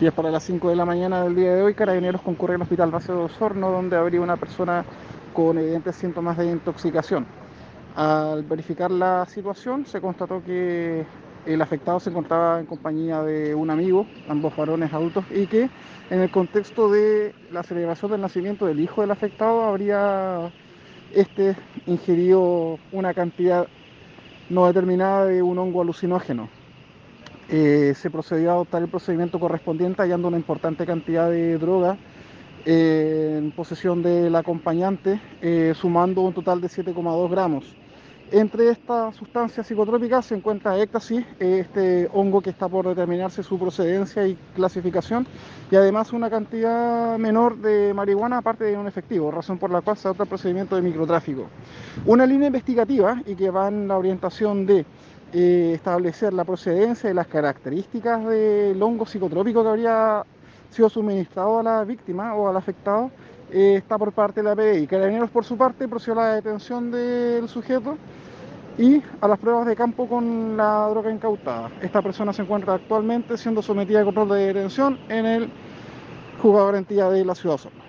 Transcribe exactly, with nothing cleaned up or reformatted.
Y es para las cinco de la mañana del día de hoy, Carabineros concurre al Hospital Base de Osorno, donde habría una persona con evidentes síntomas de intoxicación. Al verificar la situación, se constató que el afectado se encontraba en compañía de un amigo, ambos varones adultos, y que en el contexto de la celebración del nacimiento del hijo del afectado habría este ingerido una cantidad no determinada de un hongo alucinógeno. Eh, se procedió a adoptar el procedimiento correspondiente hallando una importante cantidad de droga eh, en posesión del acompañante, eh, sumando un total de siete coma dos gramos. Entre estas sustancias psicotrópicas se encuentra éxtasis, este hongo que está por determinarse su procedencia y clasificación, y además una cantidad menor de marihuana aparte de un efectivo, razón por la cual se adopta el procedimiento de microtráfico. Una línea investigativa y que va en la orientación de eh, establecer la procedencia y las características del hongo psicotrópico que habría sido suministrado a la víctima o al afectado, eh, está por parte de la P D I. Carabineros, por su parte, procedió a la detención del sujeto y a las pruebas de campo con la droga incautada. Esta persona se encuentra actualmente siendo sometida a control de detención en el juzgado de garantía de la ciudad de Osorno.